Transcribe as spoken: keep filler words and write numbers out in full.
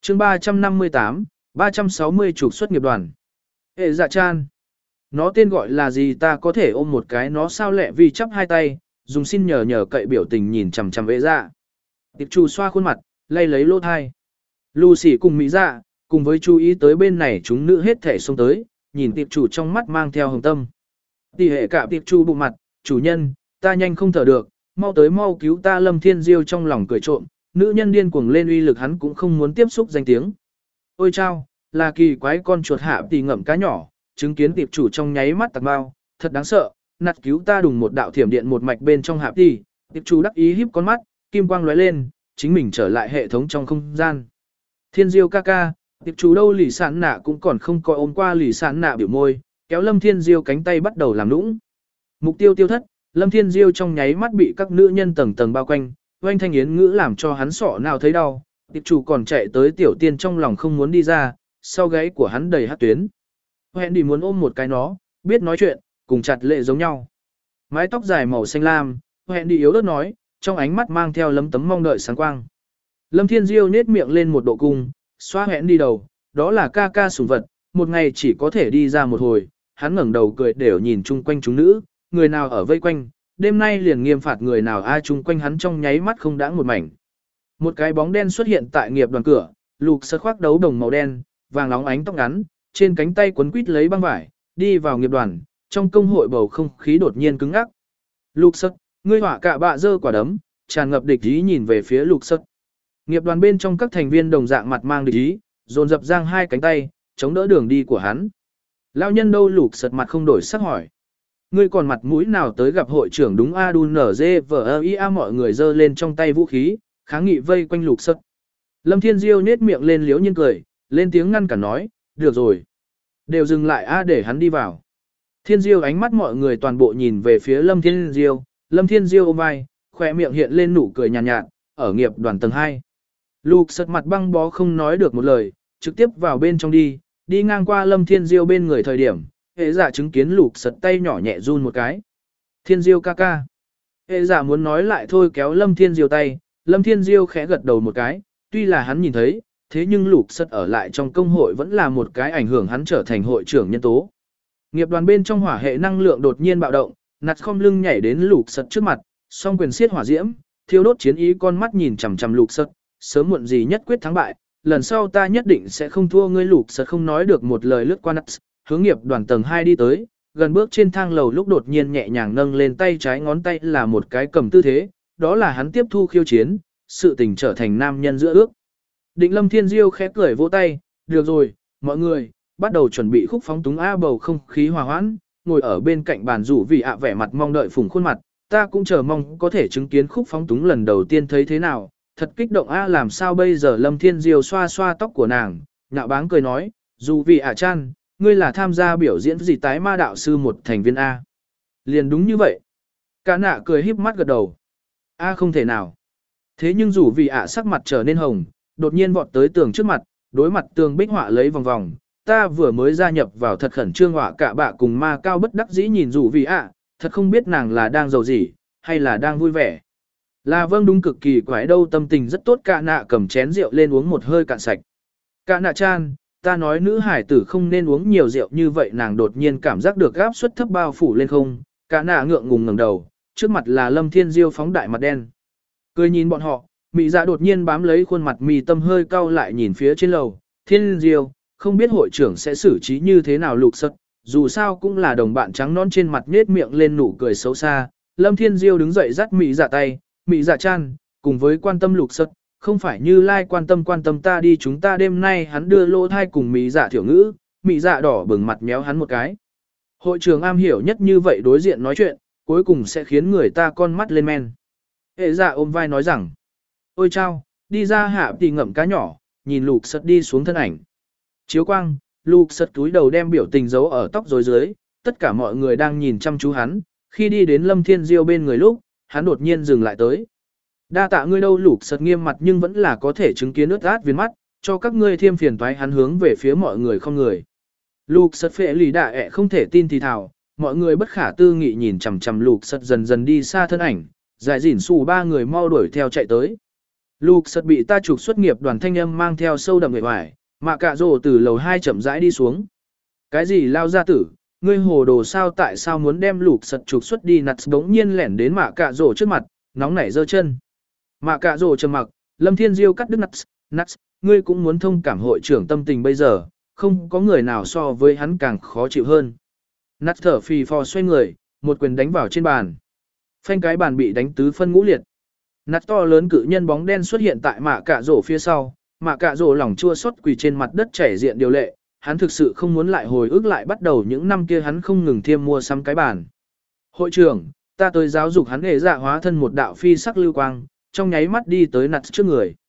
chương ba trăm năm mươi tám, ba trăm sáu mươi trục xuất nghiệp đoàn. Hệ dạ chan. Nó tên gọi là gì ta có thể ôm một cái nó sao lẹ vì chắp hai tay, dùng xin nhờ nhờ cậy biểu tình nhìn chằm chằm hệ dạ. Tiệp chủ xoa khuôn mặt, lay lấy lỗ thai. Lucy cùng Mỹ dạ, cùng với chú ý tới bên này chúng nữ hết thể xông tới, nhìn tiệp chủ trong mắt mang theo hồng tâm. Tỷ hệ cả tiệp chủ bụng mặt, chủ nhân, ta nhanh không thở được, mau tới mau cứu ta. Lâm Thiên Diêu trong lòng cười trộm, nữ nhân điên cuồng lên uy lực hắn cũng không muốn tiếp xúc danh tiếng. Ôi chao, là kỳ quái con chuột hạ tỷ ngậm cá nhỏ, chứng kiến tiệp chủ trong nháy mắt tạc bao, thật đáng sợ, nạt cứu ta đùng một đạo thiểm điện một mạch bên trong hạ tỷ, tiệp chủ đắc ý híp con mắt, kim quang lóe lên, chính mình trở lại hệ thống trong không gian. Thiên Diêu ca ca, tiệp chủ đâu lì sản nạ cũng còn không coi ôm qua lì sản nạ biểu môi, kéo Lâm Thiên Diêu cánh tay bắt đầu làm nũng. Mục tiêu tiêu thất, Lâm Thiên Diêu trong nháy mắt bị các nữ nhân tầng tầng bao quanh, oanh thanh yến ngữ làm cho hắn sọ nào thấy đau, tiệp chủ còn chạy tới tiểu tiên trong lòng không muốn đi ra, sau gáy của hắn đầy hát tuyến. Hẹn đi muốn ôm một cái nó, biết nói chuyện, cùng chặt lệ giống nhau. Mái tóc dài màu xanh lam, hẹn đi yếu ớt nói, trong ánh mắt mang theo lấm tấm mong đợi sáng quang. Lâm Thiên Diêu nết miệng lên một độ cung, xoa hẹn đi đầu, đó là ca ca sủng vật, một ngày chỉ có thể đi ra một hồi, hắn ngẩng đầu cười đều nhìn chung quanh chúng nữ, người nào ở vây quanh, đêm nay liền nghiêm phạt người nào ai chung quanh hắn trong nháy mắt không đãng một mảnh. Một cái bóng đen xuất hiện tại nghiệp đoàn cửa, lục sật khoác đấu đồng màu đen, vàng óng ánh tóc ngắn, trên cánh tay quấn quít lấy băng vải, đi vào nghiệp đoàn, trong công hội bầu không khí đột nhiên cứng ngắc. Lục sật, ngươi hỏa cạ bạ dơ quả đấm, tràn ngập địch ý nhìn về phía lục sật. Nghiệp đoàn bên trong các thành viên đồng dạng mặt mang địch ý, dồn dập giang hai cánh tay, chống đỡ đường đi của hắn. Lão nhân đâu? Lục sật mặt không đổi sắc hỏi. Ngươi còn mặt mũi nào tới gặp hội trưởng đúng a đun nở dê vờ ia mọi người giơ lên trong tay vũ khí, kháng nghị vây quanh lục sật. Lâm Thiên Diêu nết miệng lên liếu nhiên cười, lên tiếng ngăn cản nói, được rồi. Đều dừng lại a để hắn đi vào. Thiên Diêu ánh mắt mọi người toàn bộ nhìn về phía Lâm Thiên Diêu, Lâm Thiên Diêu ôm vai, khỏe miệng hiện lên nụ cười nhàn nhạt, nhạt, ở nghiệp đoàn tầng hai. Lục sật mặt băng bó không nói được một lời, trực tiếp vào bên trong đi, đi ngang qua Lâm Thiên Diêu bên người thời điểm, hệ giả chứng kiến lục sật tay nhỏ nhẹ run một cái. Thiên Diêu ca ca. Hệ giả muốn nói lại thôi kéo Lâm Thiên Diêu tay, Lâm Thiên Diêu khẽ gật đầu một cái, tuy là hắn nhìn thấy, thế nhưng lục sật ở lại trong công hội vẫn là một cái ảnh hưởng hắn trở thành hội trưởng nhân tố. Nghiệp đoàn bên trong hỏa hệ năng lượng đột nhiên bạo động, nặt khom lưng nhảy đến lục sật trước mặt, song quyền siết hỏa diễm, thiêu đốt chiến ý con mắt nhìn chằm chằm lục sật, sớm muộn gì nhất quyết thắng bại, lần sau ta nhất định sẽ không thua ngươi. Lục sật không nói được một lời lướt qua nặt, hướng nghiệp đoàn tầng hai đi tới, gần bước trên thang lầu lúc đột nhiên nhẹ nhàng nâng lên tay trái ngón tay là một cái cầm tư thế, đó là hắn tiếp thu khiêu chiến, sự tình trở thành nam nhân giữa ước. Định. Lâm Thiên Diêu khẽ cười vỗ tay, được rồi, mọi người, bắt đầu chuẩn bị khúc phóng túng a. Bầu không khí hòa hoãn, ngồi ở bên cạnh bàn rủ vì ạ vẻ mặt mong đợi phùng khuôn mặt, ta cũng chờ mong có thể chứng kiến khúc phóng túng lần đầu tiên thấy thế nào, thật kích động a. Làm sao bây giờ? Lâm Thiên Diêu xoa xoa tóc của nàng, nhạo báng cười nói, dù vì ạ chan, ngươi là tham gia biểu diễn gì tái ma đạo sư một thành viên a? Liền đúng như vậy. Cả nạ cười híp mắt gật đầu. A không thể nào. Thế nhưng dù vì ạ sắc mặt trở nên hồng, đột nhiên vọt tới tường trước mặt, đối mặt tường bích họa lấy vòng vòng, ta vừa mới gia nhập vào thật khẩn trương họa cả bạ cùng ma cao bất đắc dĩ nhìn dù vì ạ, thật không biết nàng là đang giàu gì, hay là đang vui vẻ. Là vâng đúng cực kỳ quái đâu, tâm tình rất tốt. Cả nạ cầm chén rượu lên uống một hơi cạn sạch. Cả nạ chan, ta nói nữ hải tử không nên uống nhiều rượu như vậy. Nàng đột nhiên cảm giác được áp suất thấp bao phủ lên không, cả nạ ngượng ngùng ngẩng đầu, trước mặt là Lâm Thiên Diêu phóng đại mặt đen. Cười nhìn bọn họ, Mị Dạ đột nhiên bám lấy khuôn mặt mì tâm hơi cau lại nhìn phía trên lầu, Thiên Diêu, không biết hội trưởng sẽ xử trí như thế nào. Lục sật, dù sao cũng là đồng bạn trắng non trên mặt nết miệng lên nụ cười xấu xa. Lâm Thiên Diêu đứng dậy dắt Mị Dạ tay, Mị Dạ chan, cùng với quan tâm lục sật, không phải Như Lai quan tâm quan tâm ta đi, chúng ta đêm nay. Hắn đưa lỗ thai cùng Mị Dạ thiểu ngữ, Mị Dạ đỏ bừng mặt méo hắn một cái. Hội trưởng am hiểu nhất như vậy đối diện nói chuyện, cuối cùng sẽ khiến người ta con mắt lên men. Hệ dạ ôm vai nói rằng, ôi chao, đi ra hạ thì ngậm cá nhỏ, nhìn lục sật đi xuống thân ảnh. Chiếu quang, lục sật túi đầu đem biểu tình giấu ở tóc rối dưới, tất cả mọi người đang nhìn chăm chú hắn, khi đi đến Lâm Thiên Diêu bên người lúc, hắn đột nhiên dừng lại tới. Đa tạ ngươi đâu? Lục sật nghiêm mặt nhưng vẫn là có thể chứng kiến ướt át viền mắt, cho các ngươi thêm phiền toái. Hắn hướng về phía mọi người không người. Lục sật phệ lì đạ ẹ không thể tin thì thào, mọi người bất khả tư nghị nhìn chằm chằm lục sật dần dần đi xa thân ảnh, dài dỉn xù ba người mau đuổi theo chạy tới. Luke bị ta trục xuất nghiệp đoàn thanh âm mang theo sâu đậm vẻ vải, Mạ Cạ Rồ từ lầu hai chậm rãi đi xuống. Cái gì lao gia tử, ngươi hồ đồ sao tại sao muốn đem Luke trục xuất đi? Nuts bỗng nhiên lẻn đến Mạ Cạ Rồ trước mặt, nóng nảy giơ chân. Mạ Cạ Rồ trầm mặc, Lâm Thiên Diêu cắt đứt Nuts, Nuts, ngươi cũng muốn thông cảm hội trưởng tâm tình bây giờ, không có người nào so với hắn càng khó chịu hơn. Nuts thở phì phò xoay người, một quyền đánh vào trên bàn. Phanh cái bàn bị đánh tứ phân ngũ liệt. Nát to lớn cự nhân bóng đen xuất hiện tại Mạ Cạ Rồ phía sau, Mạ Cạ Rồ lòng chua xót quỳ trên mặt đất chảy diện điều lệ, hắn thực sự không muốn lại hồi ức lại bắt đầu những năm kia hắn không ngừng thiêm mua sắm cái bàn. Hội trưởng, ta tới giáo dục hắn để dạ hóa thân một đạo phi sắc lưu quang, trong nháy mắt đi tới Nát trước người.